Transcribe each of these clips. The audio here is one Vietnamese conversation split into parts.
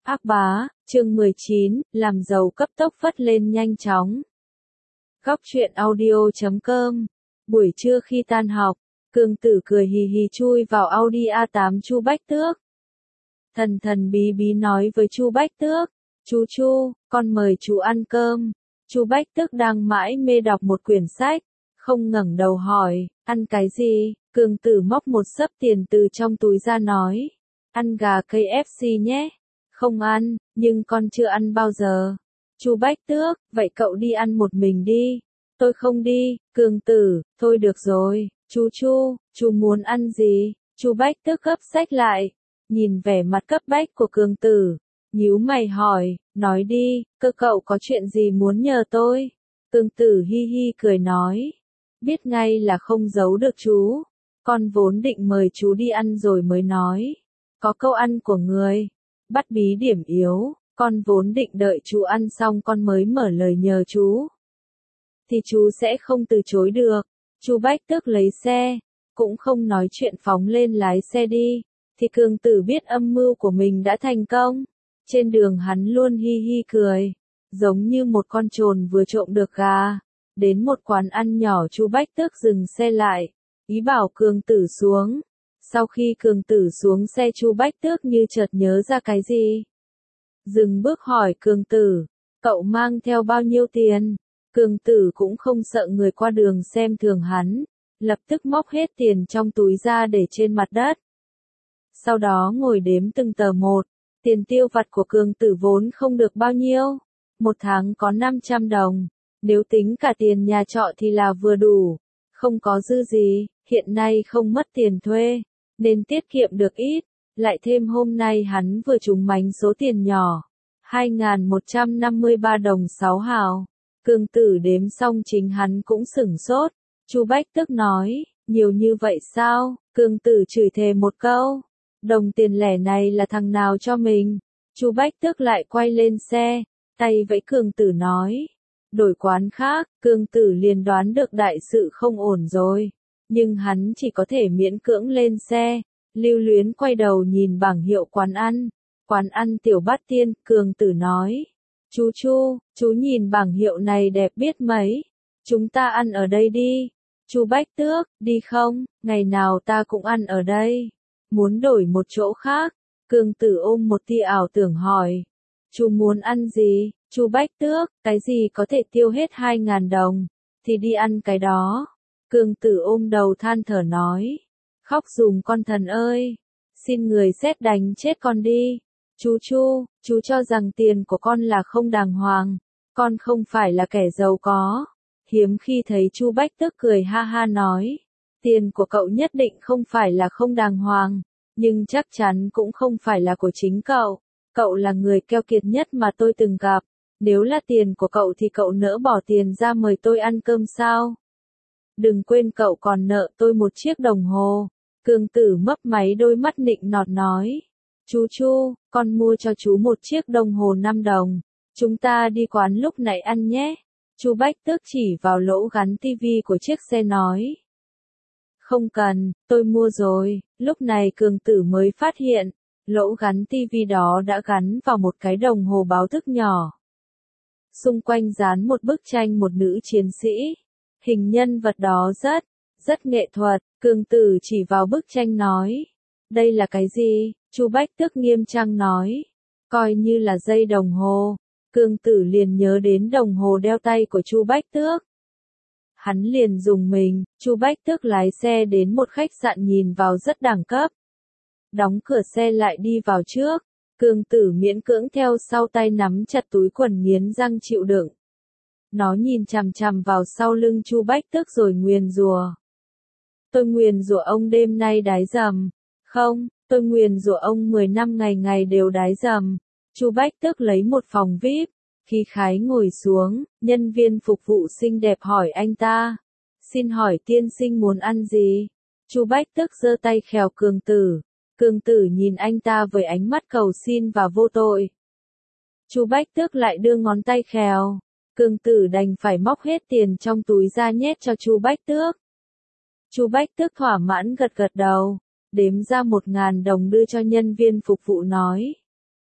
Ác bá, chương 19, làm giàu cấp tốc phất lên nhanh chóng. Góc truyện audio.com. Buổi trưa khi tan học, Cương Tử cười hì hì chui vào Audi A8 Chu Bách Tước. Thần thần bí bí nói với Chu Bách Tước, Chu, con mời chú ăn cơm. Chu Bách Tước đang mãi mê đọc một quyển sách, không ngẩng đầu hỏi, ăn cái gì? Cương Tử móc một xấp tiền từ trong túi ra nói, ăn gà KFC nhé. Không ăn, nhưng con chưa ăn bao giờ. Chu Bách Tước, vậy cậu đi ăn một mình đi. Tôi không đi. Cương Tử, thôi được rồi. Chú muốn ăn gì? Chu Bách Tước gấp sách lại, nhìn vẻ mặt cấp bách của Cương Tử, nhíu mày hỏi, nói đi, cậu có chuyện gì muốn nhờ tôi? Cương Tử hi hi cười nói, biết ngay là không giấu được chú. Con vốn định mời chú đi ăn rồi mới nói. Có câu ăn của người bắt bí điểm yếu, con vốn định đợi chú ăn xong con mới mở lời nhờ chú. Thì chú sẽ không từ chối được. Chu Bách Tước lấy xe, cũng không nói chuyện phóng lên lái xe đi. Thì Cương Tử biết âm mưu của mình đã thành công. Trên đường hắn luôn hi hi cười, giống như một con trồn vừa trộm được gà. Đến một quán ăn nhỏ Chu Bách Tước dừng xe lại, ý bảo Cương Tử xuống. Sau khi Cương Tử xuống xe Chu Bách Tước như chợt nhớ ra cái gì. Dừng bước hỏi Cương Tử, cậu mang theo bao nhiêu tiền? Cương Tử cũng không sợ người qua đường xem thường hắn, lập tức móc hết tiền trong túi ra để trên mặt đất. Sau đó ngồi đếm từng tờ một, tiền tiêu vặt của Cương Tử vốn không được bao nhiêu, một tháng có 500 đồng, nếu tính cả tiền nhà trọ thì là vừa đủ, không có dư gì, hiện nay không mất tiền thuê, nên tiết kiệm được ít, lại thêm hôm nay hắn vừa trúng mánh số tiền nhỏ, 2.153 đồng 6 hào. Cương Tử đếm xong chính hắn cũng sửng sốt. Chu Bách Tước nói, nhiều như vậy sao? Cương Tử chửi thề một câu, đồng tiền lẻ này là thằng nào cho mình? Chu Bách Tước lại quay lên xe, tay vẫy Cương Tử nói, đổi quán khác. Cương Tử liền đoán được đại sự không ổn rồi, nhưng hắn chỉ có thể miễn cưỡng lên xe, lưu luyến quay đầu nhìn bảng hiệu quán ăn Tiểu Bát Tiên. Cương Tử nói, chú nhìn bảng hiệu này đẹp biết mấy, chúng ta ăn ở đây đi. Chu Bách Tước, đi không? Ngày nào ta cũng ăn ở đây. Muốn đổi một chỗ khác? Cương Tử ôm một tia ảo tưởng hỏi. Chú muốn ăn gì? Chu Bách Tước, cái gì có thể tiêu hết 2.000 đồng, thì đi ăn cái đó. Cương Tử ôm đầu than thở nói. Khóc dùm con thần ơi, xin người sét đánh chết con đi. Chú cho rằng tiền của con là không đàng hoàng, con không phải là kẻ giàu có. Hiếm khi thấy Chu Bách Tước cười ha ha nói, tiền của cậu nhất định không phải là không đàng hoàng, nhưng chắc chắn cũng không phải là của chính cậu. Cậu là người keo kiệt nhất mà tôi từng gặp, nếu là tiền của cậu thì cậu nỡ bỏ tiền ra mời tôi ăn cơm sao? Đừng quên cậu còn nợ tôi một chiếc đồng hồ. Cương Tử mấp máy đôi mắt nịnh nọt nói, con mua cho chú một chiếc đồng hồ 5 đồng, chúng ta đi quán lúc nãy ăn nhé. Chu Bách Tước chỉ vào lỗ gắn tivi của chiếc xe nói, không cần, tôi mua rồi. Lúc này Cương Tử mới phát hiện, lỗ gắn tivi đó đã gắn vào một cái đồng hồ báo thức nhỏ. Xung quanh dán một bức tranh một nữ chiến sĩ, hình nhân vật đó rất nghệ thuật. Cương Tử chỉ vào bức tranh nói, đây là cái gì? Chu Bách Tước nghiêm trang nói, coi như là dây đồng hồ. Cương Tử liền nhớ đến đồng hồ đeo tay của Chu Bách Tước. Hắn liền dùng mình. Chu Bách Tước lái xe đến một khách sạn nhìn vào rất đẳng cấp. Đóng cửa xe lại đi vào trước. Cương Tử miễn cưỡng theo sau, tay nắm chặt túi quần nghiến răng chịu đựng. Nó nhìn chằm chằm vào sau lưng Chu Bách Tước rồi nguyền rủa. Tôi nguyền rủa ông đêm nay đái dầm. Không, tôi nguyền rủa ông 10 năm ngày ngày đều đái dầm. Chu Bách Tước lấy một phòng VIP, khí khái ngồi xuống, nhân viên phục vụ xinh đẹp hỏi anh ta, xin hỏi tiên sinh muốn ăn gì? Chu Bách Tước giơ tay khèo Cương Tử. Cương Tử nhìn anh ta với ánh mắt cầu xin và vô tội. Chu Bách Tước lại đưa ngón tay khèo. Cương Tử đành phải móc hết tiền trong túi ra nhét cho Chu Bách Tước. Chu Bách Tước thỏa mãn gật gật đầu, đếm ra 1.000 đồng đưa cho nhân viên phục vụ nói,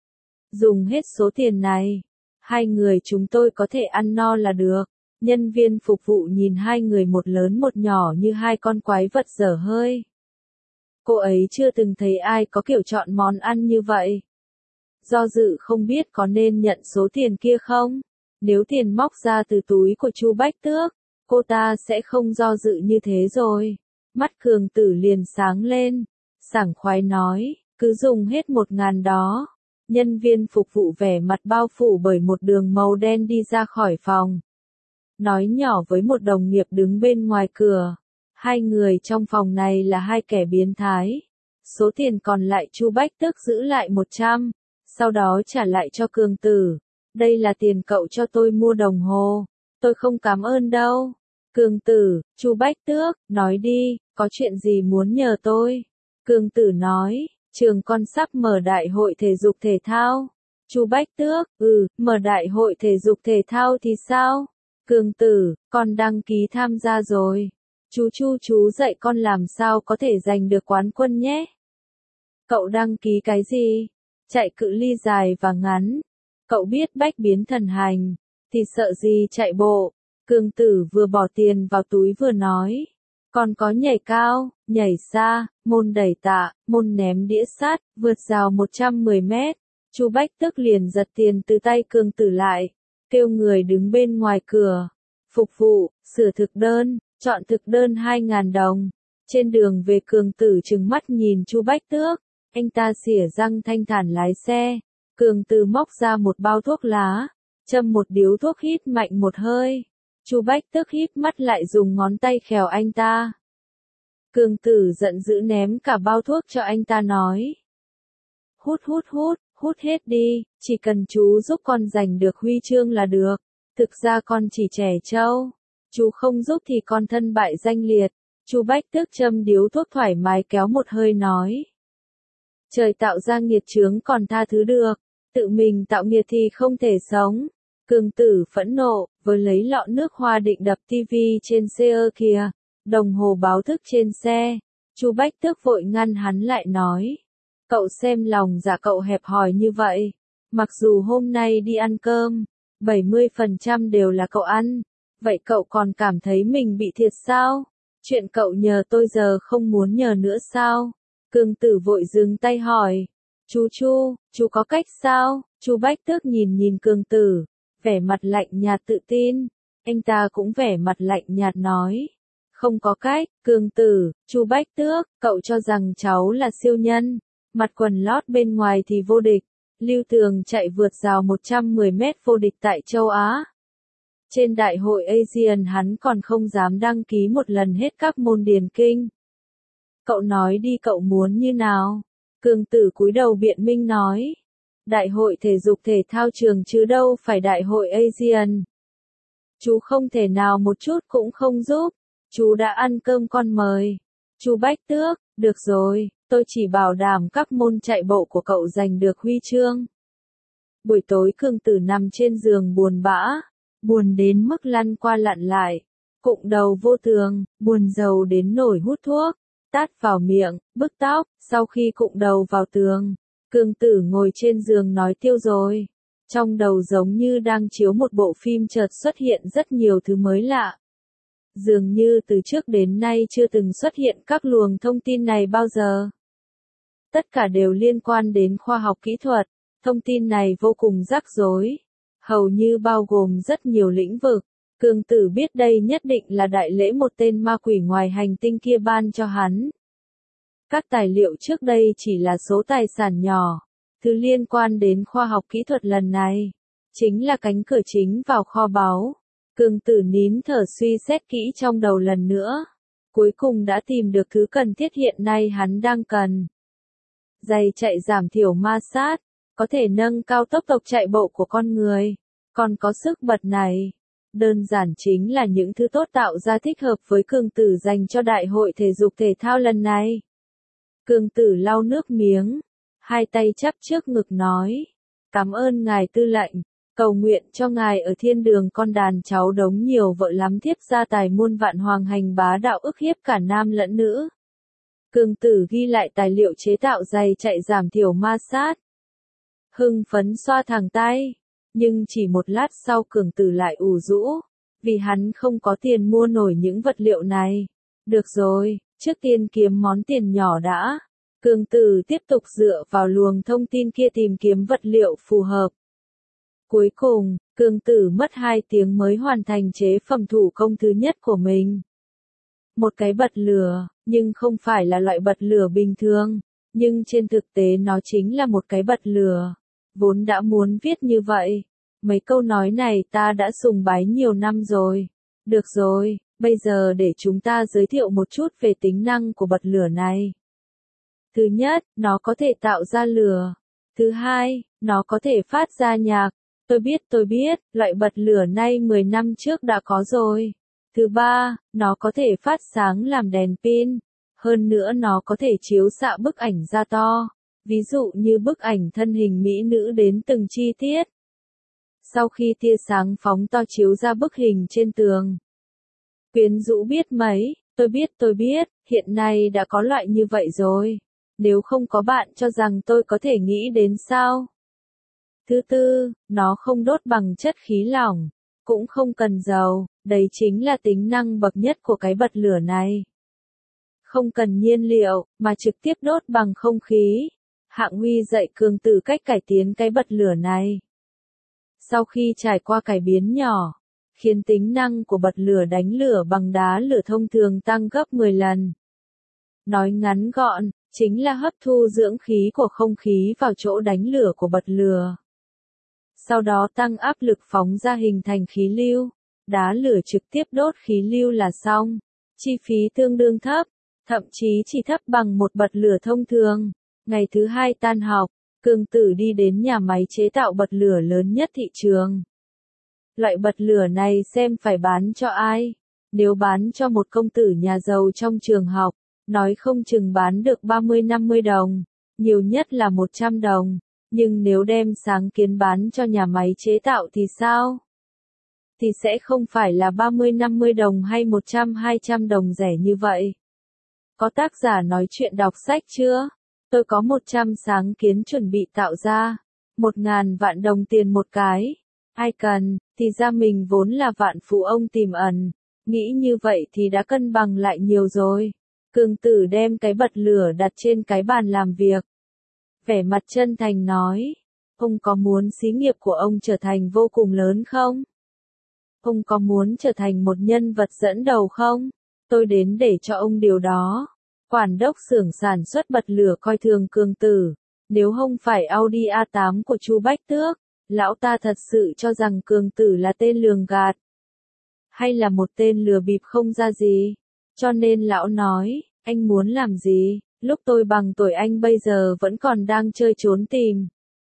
Dùng hết số tiền này, hai người chúng tôi có thể ăn no là được. Nhân viên phục vụ nhìn hai người một lớn một nhỏ như hai con quái vật dở hơi. Cô ấy chưa từng thấy ai có kiểu chọn món ăn như vậy. Do dự không biết có nên nhận số tiền kia không? Nếu tiền móc ra từ túi của Chu Bách Tước, cô ta sẽ không do dự như thế rồi. Mắt Cường Tử liền sáng lên, sảng khoái nói, cứ dùng hết 1.000 đó. Nhân viên phục vụ vẻ mặt bao phủ bởi một đường màu đen đi ra khỏi phòng. Nói nhỏ với một đồng nghiệp đứng bên ngoài cửa. Hai người trong phòng này là hai kẻ biến thái. Số tiền còn lại Chu Bách Tước giữ lại 100, sau đó trả lại cho Cường Tử. Đây là tiền cậu cho tôi mua đồng hồ. Tôi không cảm ơn đâu. Cường Tử, Chu Bách Tước, nói đi, có chuyện gì muốn nhờ tôi? Cường Tử nói, trường con sắp mở đại hội thể dục thể thao. Chu Bách Tước, mở đại hội thể dục thể thao thì sao? Cường Tử, con đăng ký tham gia rồi. Chú dạy con làm sao có thể giành được quán quân nhé. Cậu đăng ký cái gì? Chạy cự ly dài và ngắn. Cậu biết bách biến thần hành, thì sợ gì chạy bộ. Cường Tử vừa bỏ tiền vào túi vừa nói. Còn có nhảy cao, nhảy xa, môn đẩy tạ, môn ném đĩa sắt, vượt rào 110 mét. Chu Bách Tước liền giật tiền từ tay Cường Tử lại, kêu người đứng bên ngoài cửa. Phục vụ, sửa thực đơn, chọn thực đơn 2.000 đồng. Trên đường về Cường Tử trừng mắt nhìn Chu Bách Tước, anh ta xỉa răng thanh thản lái xe. Cường Tử móc ra một bao thuốc lá, châm một điếu thuốc hít mạnh một hơi. Chu Bách Tước híp mắt lại dùng ngón tay khèo anh ta. Cường Tử giận dữ ném cả bao thuốc cho anh ta nói. Hút hết đi, chỉ cần chú giúp con giành được huy chương là được. Thực ra con chỉ trẻ trâu. Chú không giúp thì con thân bại danh liệt. Chu Bách Tước châm điếu thuốc thoải mái kéo một hơi nói. Trời tạo ra nghiệt chướng còn tha thứ được, tự mình tạo nghiệt thì không thể sống. Cường Tử phẫn nộ, với lấy lọ nước hoa định đập tivi trên xe kìa, đồng hồ báo thức trên xe. Chu Bách Tước vội ngăn hắn lại nói. Cậu xem lòng dạ cậu hẹp hòi như vậy. Mặc dù hôm nay đi ăn cơm, 70% đều là cậu ăn. Vậy cậu còn cảm thấy mình bị thiệt sao? Chuyện cậu nhờ tôi giờ không muốn nhờ nữa sao? Cường Tử vội dừng tay hỏi. Chú có cách sao? Chu Bách Tước nhìn Cường Tử, vẻ mặt lạnh nhạt tự tin. Anh ta cũng vẻ mặt lạnh nhạt nói. Không có cách, Cường Tử, Chu Bách Tước, cậu cho rằng cháu là siêu nhân. Mặt quần lót bên ngoài thì vô địch. Lưu Tường chạy vượt rào 110 mét vô địch tại châu Á. Trên đại hội Asian hắn còn không dám đăng ký một lần hết các môn điền kinh. Cậu nói đi, cậu muốn như nào? Cường Tử cúi đầu biện minh nói. Đại hội thể dục thể thao trường chứ đâu phải đại hội Asian. Chú không thể nào một chút cũng không giúp. Chú đã ăn cơm con mời. Chu Bách Tước, được rồi, tôi chỉ bảo đảm các môn chạy bộ của cậu giành được huy chương. Buổi tối Cường Tử nằm trên giường buồn bã, buồn đến mức lăn qua lặn lại, cụng đầu vô tường, buồn rầu đến nổi hút thuốc, tát vào miệng, bứt tóc. Sau khi cụng đầu vào tường, Cường Tử ngồi trên giường nói tiêu rồi. Trong đầu giống như đang chiếu một bộ phim, chợt xuất hiện rất nhiều thứ mới lạ. Dường như từ trước đến nay chưa từng xuất hiện các luồng thông tin này bao giờ. Tất cả đều liên quan đến khoa học kỹ thuật. Thông tin này vô cùng rắc rối, hầu như bao gồm rất nhiều lĩnh vực. Cường Tử biết đây nhất định là đại lễ một tên ma quỷ ngoài hành tinh kia ban cho hắn. Các tài liệu trước đây chỉ là số tài sản nhỏ. Thứ liên quan đến khoa học kỹ thuật lần này chính là cánh cửa chính vào kho báu. Cường Tử nín thở suy xét kỹ trong đầu lần nữa. Cuối cùng đã tìm được thứ cần thiết hiện nay hắn đang cần. Giày chạy giảm thiểu ma sát, có thể nâng cao tốc độ chạy bộ của con người. Còn có sức bật này. Đơn giản chính là những thứ tốt tạo ra thích hợp với Cường Tử dành cho đại hội thể dục thể thao lần này. Cường Tử lau nước miếng, hai tay chắp trước ngực nói. Cảm ơn ngài tư lệnh. Cầu nguyện cho ngài ở thiên đường con đàn cháu đống nhiều vợ lắm thiếp gia tài muôn vạn hoàng hành bá đạo ức hiếp cả nam lẫn nữ. Cường Tử ghi lại tài liệu chế tạo giày chạy giảm thiểu ma sát. hưng phấn xoa thẳng tay. Nhưng chỉ một lát sau Cường Tử lại ủ rũ, vì hắn không có tiền mua nổi những vật liệu này. Được rồi, trước tiên kiếm món tiền nhỏ đã. Cường Tử tiếp tục dựa vào luồng thông tin kia tìm kiếm vật liệu phù hợp. Cuối cùng, Cường Tử mất 2 tiếng mới hoàn thành chế phẩm thủ công thứ nhất của mình. Một cái bật lửa, nhưng không phải là loại bật lửa bình thường, nhưng trên thực tế nó chính là một cái bật lửa. Vốn đã muốn viết như vậy. Mấy câu nói này ta đã sùng bái nhiều năm rồi. Được rồi, bây giờ để chúng ta giới thiệu một chút về tính năng của bật lửa này. Thứ nhất, nó có thể tạo ra lửa. Thứ hai, nó có thể phát ra nhạc. Tôi biết, loại bật lửa này 10 năm trước đã có rồi. Thứ ba, nó có thể phát sáng làm đèn pin. Hơn nữa nó có thể chiếu xạ bức ảnh ra to. Ví dụ như bức ảnh thân hình mỹ nữ đến từng chi tiết. Sau khi tia sáng phóng to chiếu ra bức hình trên tường. Quyến rũ biết mấy, tôi biết, hiện nay đã có loại như vậy rồi. Nếu không có bạn cho rằng tôi có thể nghĩ đến sao? Thứ tư, nó không đốt bằng chất khí lỏng, cũng không cần dầu, đấy chính là tính năng bậc nhất của cái bật lửa này. Không cần nhiên liệu, mà trực tiếp đốt bằng không khí. Hạng Huy dạy Cường Tử cách cải tiến cái bật lửa này. Sau khi trải qua cải biến nhỏ, khiến tính năng của bật lửa đánh lửa bằng đá lửa thông thường tăng gấp 10 lần. Nói ngắn gọn, chính là hấp thu dưỡng khí của không khí vào chỗ đánh lửa của bật lửa. Sau đó tăng áp lực phóng ra hình thành khí lưu, đá lửa trực tiếp đốt khí lưu là xong. Chi phí tương đương thấp, thậm chí chỉ thấp bằng một bật lửa thông thường. Ngày thứ hai tan học, Cường Tử đi đến nhà máy chế tạo bật lửa lớn nhất thị trường. Loại bật lửa này xem phải bán cho ai. Nếu bán cho một công tử nhà giàu trong trường học, nói không chừng bán được 30-50 đồng, nhiều nhất là 100 đồng. Nhưng nếu đem sáng kiến bán cho nhà máy chế tạo thì sao? Thì sẽ không phải là 30-50 đồng hay 100-200 đồng rẻ như vậy. Có tác giả nói chuyện đọc sách chưa? Tôi có 100 sáng kiến chuẩn bị tạo ra. 1.000 vạn đồng tiền một cái. Ai cần, thì ra mình vốn là vạn phú ông tiềm ẩn. Nghĩ như vậy thì đã cân bằng lại nhiều rồi. Cường Tử đem cái bật lửa đặt trên cái bàn làm việc. Vẻ mặt chân thành nói. Ông có muốn xí nghiệp của ông trở thành vô cùng lớn không? Ông có muốn trở thành một nhân vật dẫn đầu không? Tôi đến để cho ông điều đó. Quản đốc xưởng sản xuất bật lửa coi thường Cường Tử. Nếu không phải Audi A8 của Chu Bách Tước, lão ta thật sự cho rằng Cường Tử là tên lường gạt. Hay là một tên lừa bịp không ra gì. Cho nên lão nói, anh muốn làm gì, lúc tôi bằng tuổi anh bây giờ vẫn còn đang chơi trốn tìm.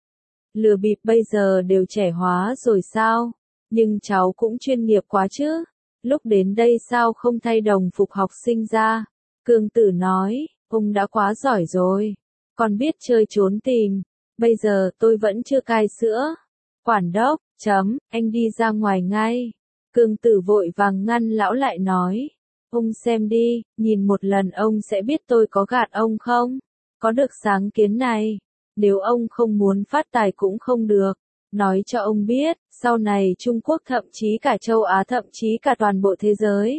Lừa bịp bây giờ đều trẻ hóa rồi sao? Nhưng cháu cũng chuyên nghiệp quá chứ. Lúc đến đây sao không thay đồng phục học sinh ra? Cường Tử nói, ông đã quá giỏi rồi. Còn biết chơi trốn tìm. Bây giờ tôi vẫn chưa cai sữa. Quản đốc, anh đi ra ngoài ngay. Cường Tử vội vàng ngăn lão lại nói. Ông xem đi, nhìn một lần ông sẽ biết tôi có gạt ông không? Có được sáng kiến này. Nếu ông không muốn phát tài cũng không được. Nói cho ông biết, sau này Trung Quốc thậm chí cả châu Á thậm chí cả toàn bộ thế giới.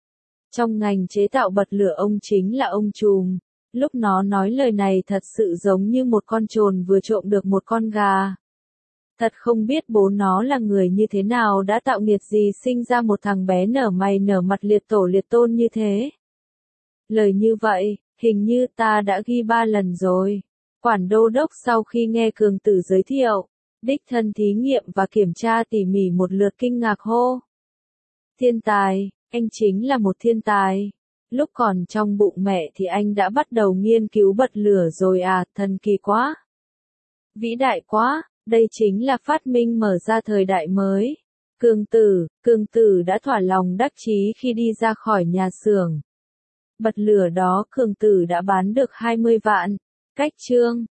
Trong ngành chế tạo bật lửa ông chính là ông trùm. Lúc nó nói lời này thật sự giống như một con trồn vừa trộm được một con gà. Thật không biết bố nó là người như thế nào đã tạo nghiệt gì sinh ra một thằng bé nở mày nở mặt liệt tổ liệt tôn như thế. Lời như vậy, hình như ta đã ghi 3 lần rồi. Quản đô đốc sau khi nghe Cường Tử giới thiệu, đích thân thí nghiệm và kiểm tra tỉ mỉ một lượt kinh ngạc hô. Thiên tài, anh chính là một thiên tài. Lúc còn trong bụng mẹ thì anh đã bắt đầu nghiên cứu bật lửa rồi à, thần kỳ quá. Vĩ đại quá, đây chính là phát minh mở ra thời đại mới. Cường Tử đã thỏa lòng đắc chí khi đi ra khỏi nhà xưởng. Bật lửa đó Cường Tử đã bán được 20 vạn. Cách chương